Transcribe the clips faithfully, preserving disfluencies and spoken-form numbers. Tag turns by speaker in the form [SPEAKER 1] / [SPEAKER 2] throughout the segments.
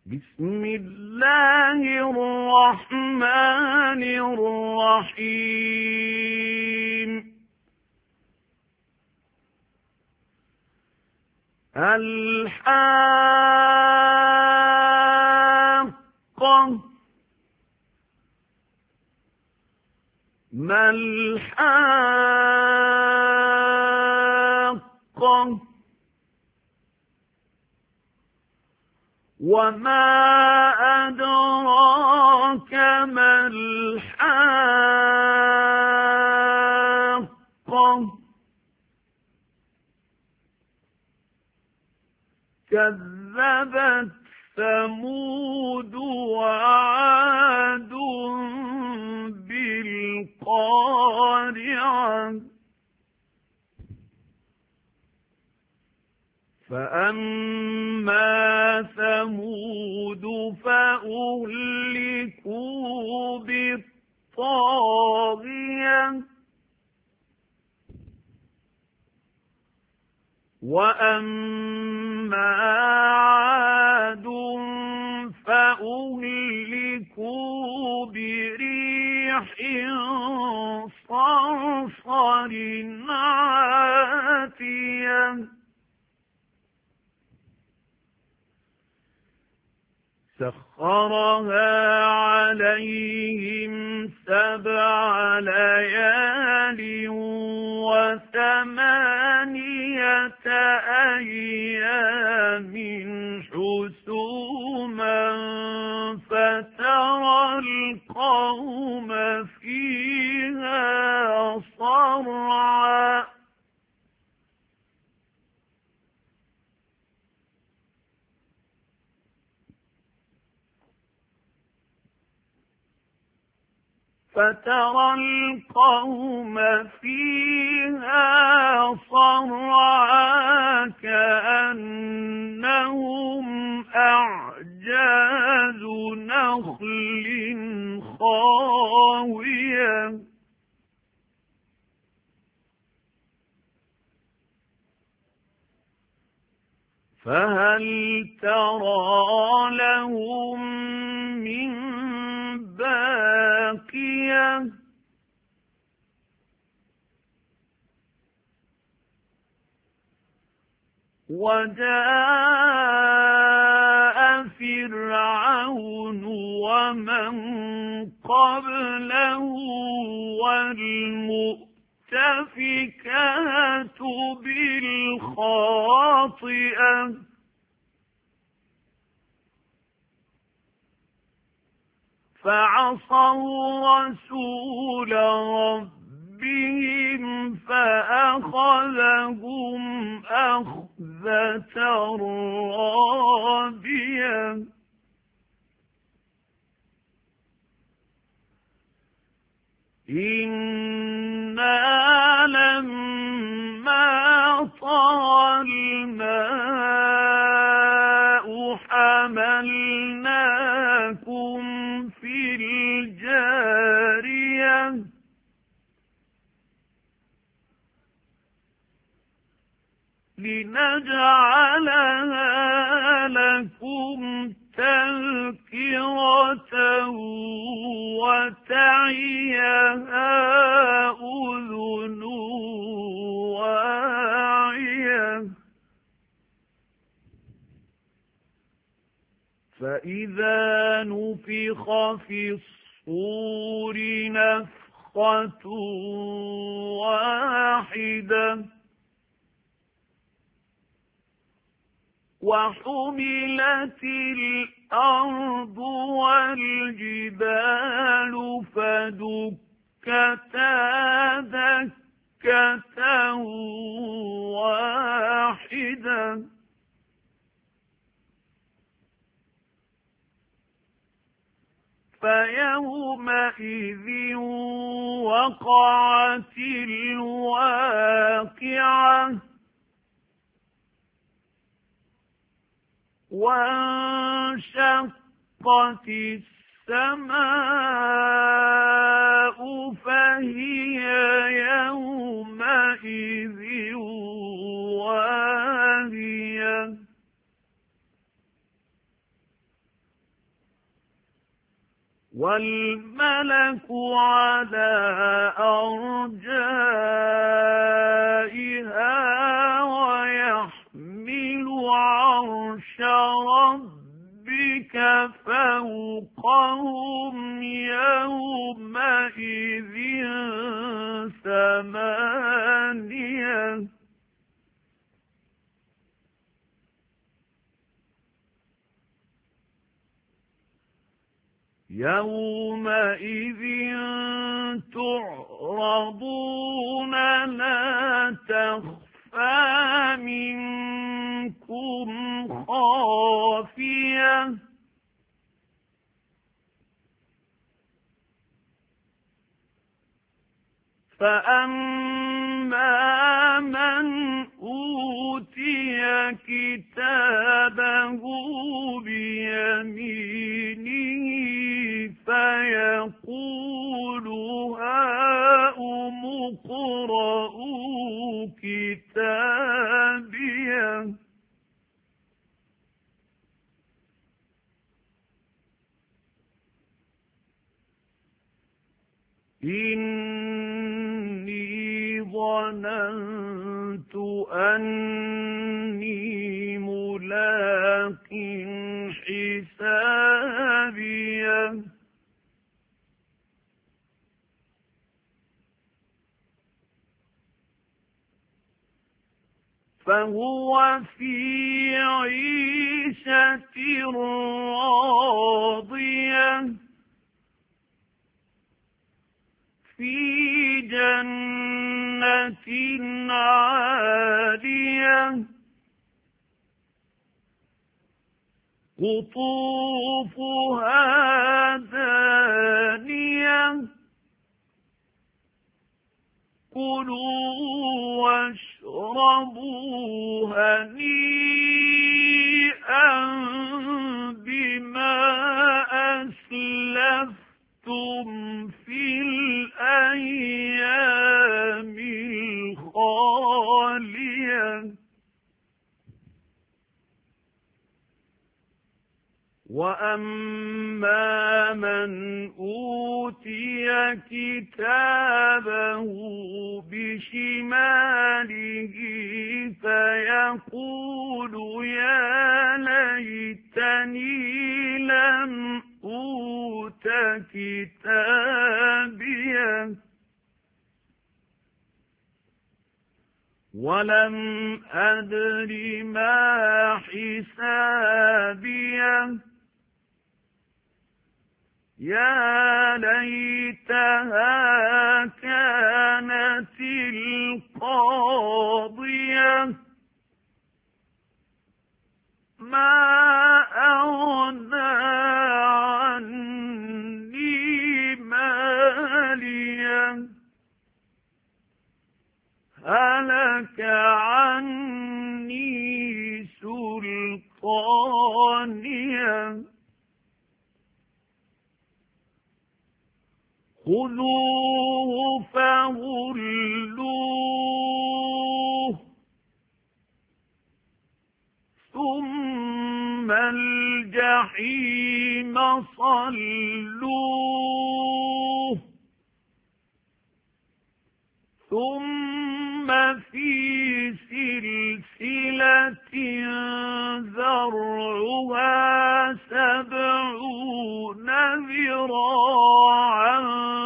[SPEAKER 1] بسم الله الرحمن الرحيم. الحاقة ما الحاقة وما أدراك ما الحاقة كذبت ثمود وعاد بالقارعة فأما ثمود فأهلكوا بالطاغية وأما عاد فأهلكوا بريح صرصر عاتية سخرها عليهم سبع ليال وثمانية أيام حسوما فترى القوم فيها صرعا فترى القوم فيها صرعا كأنهم أعجاز نخل خاوية فهل ترى لهم من باقية وجاء فرعون ومن قبله والمؤتفكات بالخاطئة فعصوا رسول ربهم فأخذهم أخذة رابية إنا لما طغى الماء حملناكم في الجارية لنجعلها لكم تذكرة وتعيها أذن واعية فإذا نفخ في الصور نفخة واحدة وحملت الأرض والجبال فدكتا دكة واحدة فيومئذ وقعت الواقعة وانشقت السماء فهي يومئذ واهية وَالْمَلَكُ عَلَى أَرْجَائِهَا وَيَحْمِلُ عَرْشَ رَبِّكَ فَوْقَهُمْ يَوْمَئِذٍ ثَمَانِيَةٌ يَوْمَئِذٍ تُعْرَضُونَ لَا تَخْفَىٰ مِنكُمْ خَافِيَةٌ فَأَمَّا مَنْ أُوتِيَ كِتَابَهُ بِيَمِينِهِ فَيَقُولُ هَاؤُمُ اقْرَءُوا كِتَابِيَهْ إِنِّي ظَنَنتُ أَنِّي مُلَاقٍ حِسَابِيَهْ فَهُوَ فِي عِيشَةٍ رَاضِيَةٍ فِي جَنَّةٍ عَالِيَةٍ قُطُوفُهَا دَانِيَةٌ كُلُوا وَاشْرَبُوا هَنِيئًا بِمَا أَسْلَفْتُمْ فِي الْأَيَّامِ الْخَالِيَةِ وَأَمَّا مَنْ أُوتِيَ كِتَابَهُ بِشِمَالِهِ فَيَقُولُ يَا لَيْتَنِي لَمْ أُوتَ كِتَابِيَهْ وَلَمْ أَدْرِ مَا حِسَابِيَهْ يَا لَيْتَهَا كَانَتِ الْقَاضِيَةَ مَا أَغْنَىٰ عَنِّي مَالِيَهْ هَلَكَ عَنِّي سُلْطَانِيَهْ خُذُوهُ فَغُلُّوهُ ثُمَّ الْجَحِيمَ صَلُّوهُ ثُمَّ فِي سِلْسِلَةٍ ذَرْعُهَا سَبْعُونَ ذِرَاعًا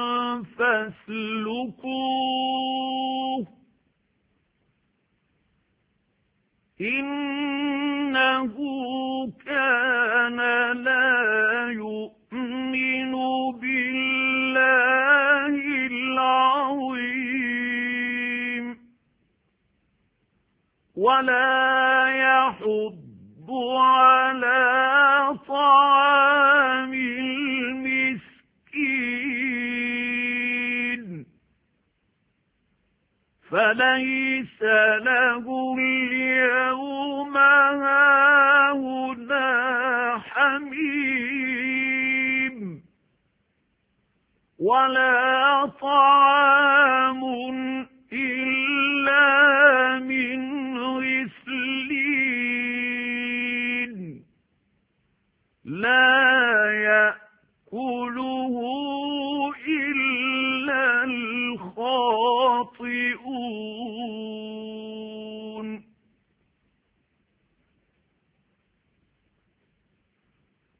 [SPEAKER 1] فَاسْلُكُوهُ إِنَّهُ كَانَ لَا يُؤْمِنُ بِاللَّهِ الْعَظِيمِ وَلَا يَحُضُّ عَلَى طَعَامِ الْمِسْكِينِ فَلَيْسَ لَهُ الْيَوْمَ هَاهُنَا حَمِيمٌ وَلَا طَعَامٌ إِلَّا مِنْ غِسْلِينٍ لَا يَأْكُلُهُ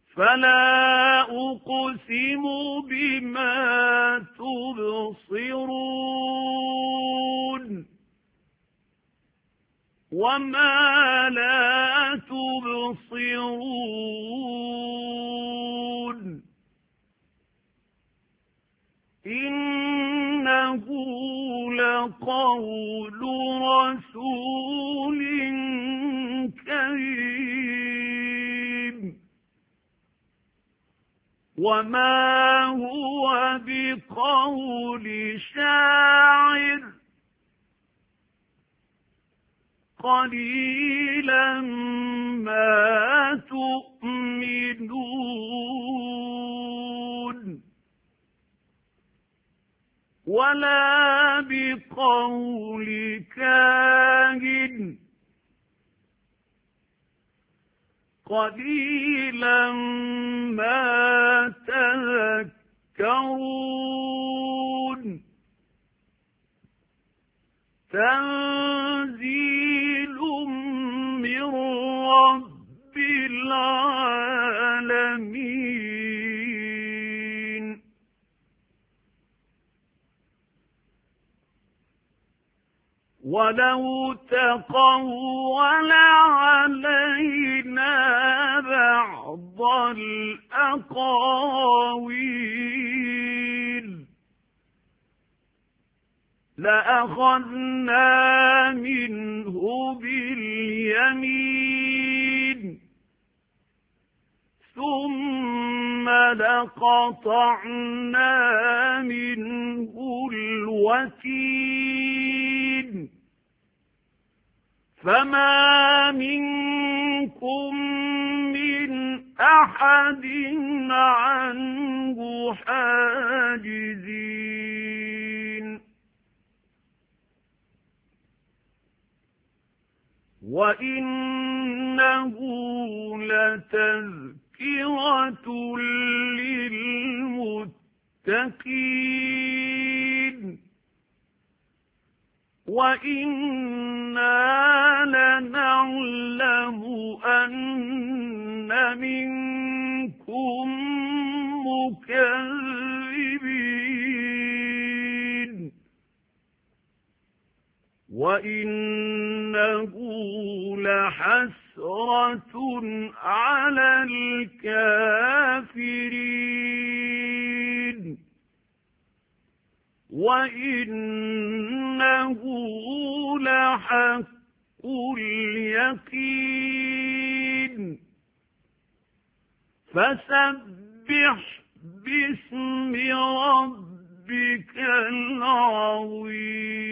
[SPEAKER 1] فلا أقسم بما تبصرون وما لا تبصرون إنه لقول رسول كريم وما هو بقول شاعر قليلا ما تؤمنون ولا بقول كاهن قليلا ما تذكرون تنزيل من رب العالمين ولو تقول علينا بعض الأقاويل لأخذنا منه باليمين ثم لقطعنا منه الوتين فما منكم من أحد عنه حاجزين وإنه لتذكرة للمتقين وإنا لنعلم أن منكم مكذبين وإنه لحسرة على الكافرين وإنه لحق اليقين فسبح باسم ربك العظيم